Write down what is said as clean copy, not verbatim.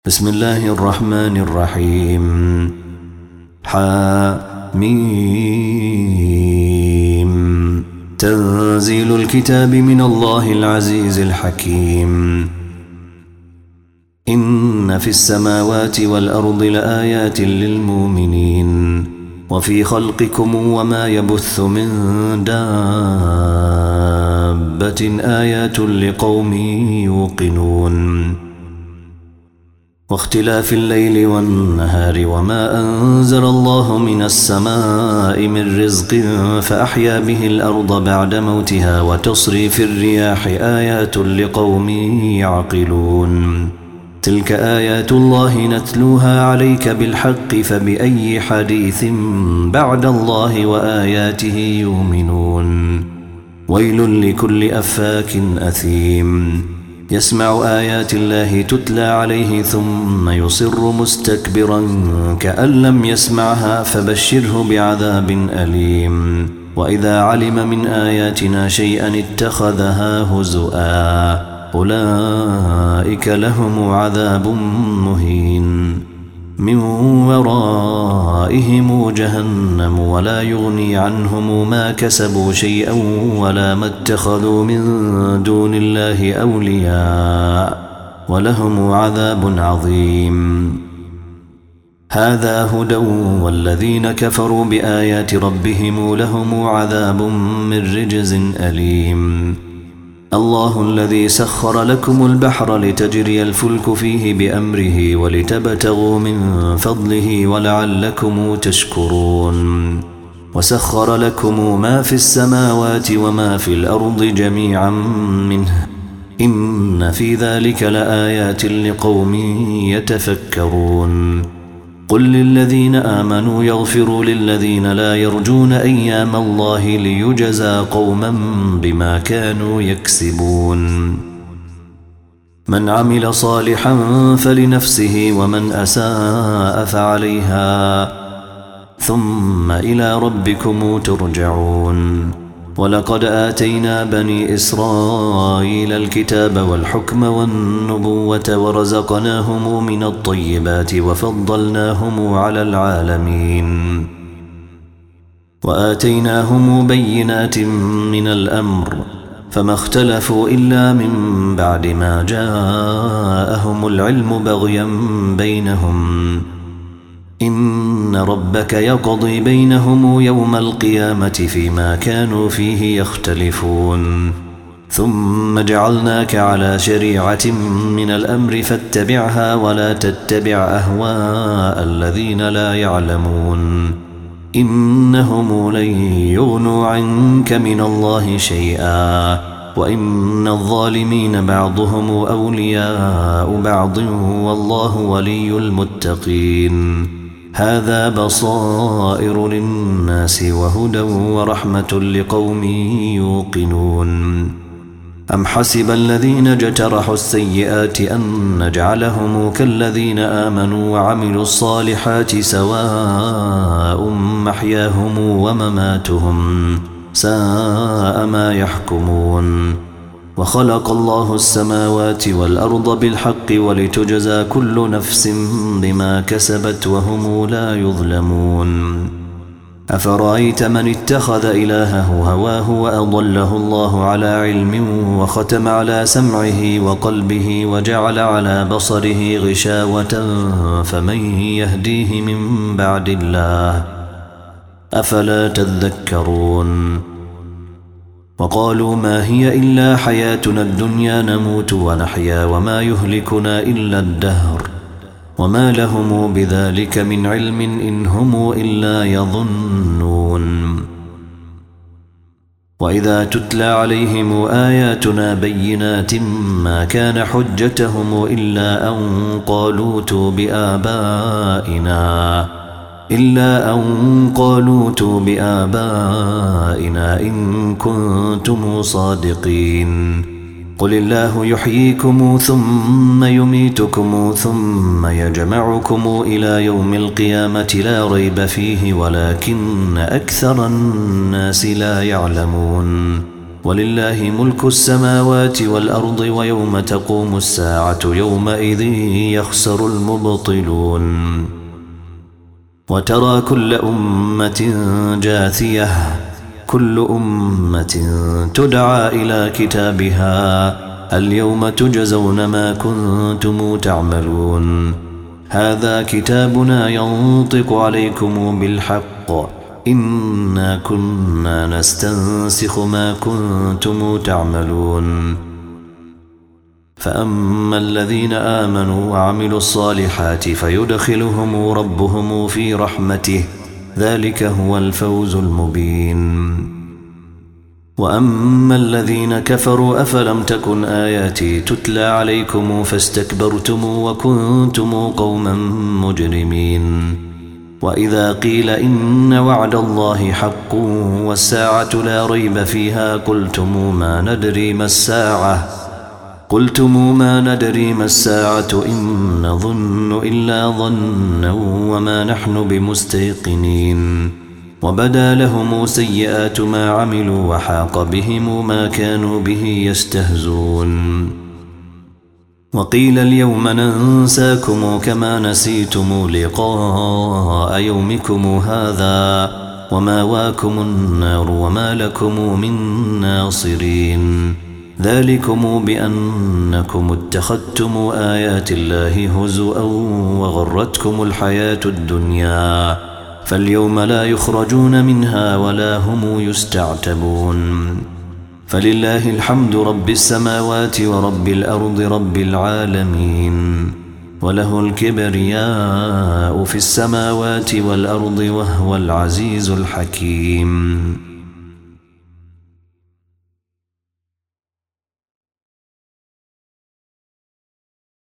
بسم الله الرحمن الرحيم. حميم. تنزيل الكتاب من الله العزيز الحكيم. إن في السماوات والأرض لآيات للمؤمنين وفي خلقكم وما يبث من دابة آيات لقوم يوقنون. واختلاف الليل والنهار وما أنزل الله من السماء من رزق فأحيا به الأرض بعد موتها وتصريف الرياح آيات لقوم يعقلون. تلك آيات الله نتلوها عليك بالحق فبأي حديث بعد الله وآياته يؤمنون. ويل لكل أفاك أثيم يسمع آيات الله تتلى عليه ثم يصر مستكبرا كأن لم يسمعها فبشره بعذاب أليم. وإذا علم من آياتنا شيئا اتخذها هزؤا أولئك لهم عذاب مهين من ورائهم جهنم ولا يغني عنهم ما كسبوا شيئا ولا ما اتخذوا من دون الله أولياء ولهم عذاب عظيم. هذا هدى والذين كفروا بآيات ربهم لهم عذاب من رجز أليم. الله الذي سخر لكم البحر لتجري الفلك فيه بأمره ولتبتغوا من فضله ولعلكم تشكرون. وسخر لكم ما في السماوات وما في الأرض جميعا منه إن في ذلك لآيات لقوم يتفكرون. قل للذين آمنوا يغفروا للذين لا يرجون أيام الله ليجزى قوما بما كانوا يكسبون. من عمل صالحا فلنفسه ومن أساء فعليها ثم إلى ربكم ترجعون. ولقد آتينا بني إسرائيل الكتاب والحكم والنبوة ورزقناهم من الطيبات وفضلناهم على العالمين. وآتيناهم بينات من الأمر فما اختلفوا إلا من بعد ما جاءهم العلم بغيا بينهم. إن ربك يقضي بينهم يوم القيامة فيما كانوا فيه يختلفون. ثم جعلناك على شريعة من الأمر فاتبعها ولا تتبع أهواء الذين لا يعلمون. إنهم لن يغنوا عنك من الله شيئا وإن الظالمين بعضهم أولياء بعض والله ولي المتقين. هذا بصائر للناس وهدى ورحمة لقوم يوقنون. أم حسب الذين اجترحوا السيئات أن نجعلهم كالذين آمنوا وعملوا الصالحات سواء محياهم ومماتهم ساء ما يحكمون. وخلق الله السماوات والأرض بالحق ولتجزى كل نفس بما كسبت وهم لا يظلمون. أفرأيت من اتخذ إلهه هواه وأضله الله على علم وختم على سمعه وقلبه وجعل على بصره غشاوة فمن يهديه من بعد الله أفلا تذكرون. وقالوا ما هي إلا حياتنا الدنيا نموت ونحيا وما يهلكنا إلا الدهر وما لهم بذلك من علم إن هم إلا يظنون. وإذا تتلى عليهم آياتنا بينات ما كان حجتهم إلا أن قالوا ائتوا بآبائنا إن كنتم صادقين. قل الله يحييكم ثم يميتكم ثم يجمعكم إلى يوم القيامة لا ريب فيه ولكن أكثر الناس لا يعلمون. ولله ملك السماوات والأرض ويوم تقوم الساعة يومئذ يخسر المبطلون وترى كل أمة جاثية كل أمة تدعى إلى كتابها اليوم تجزون ما كنتم تعملون هذا كتابنا ينطق عليكم بالحق إنا كنا نستنسخ ما كنتم تعملون فأما الذين آمنوا وعملوا الصالحات فيدخلهم ربهم في رحمته ذلك هو الفوز المبين وأما الذين كفروا أفلم تكن آياتي تتلى عليكم فاستكبرتم وكنتم قوما مجرمين وإذا قيل إن وعد الله حق والساعة لا ريب فيها قلتم ما ندري ما الساعة إن نظن إلا ظنا وما نحن بمستيقنين وبدا لهم سيئات ما عملوا وحاق بهم ما كانوا به يستهزون وقيل اليوم ننساكم كما نسيتم لقاء يومكم هذا وماواكم النار وما لكم من ناصرين ذلكم بأنكم اتخذتم آيات الله هزؤا وغرتكم الحياة الدنيا فاليوم لا يخرجون منها ولا هم يستعتبون فلله الحمد رب السماوات ورب الأرض رب العالمين وله الكبرياء في السماوات والأرض وهو العزيز الحكيم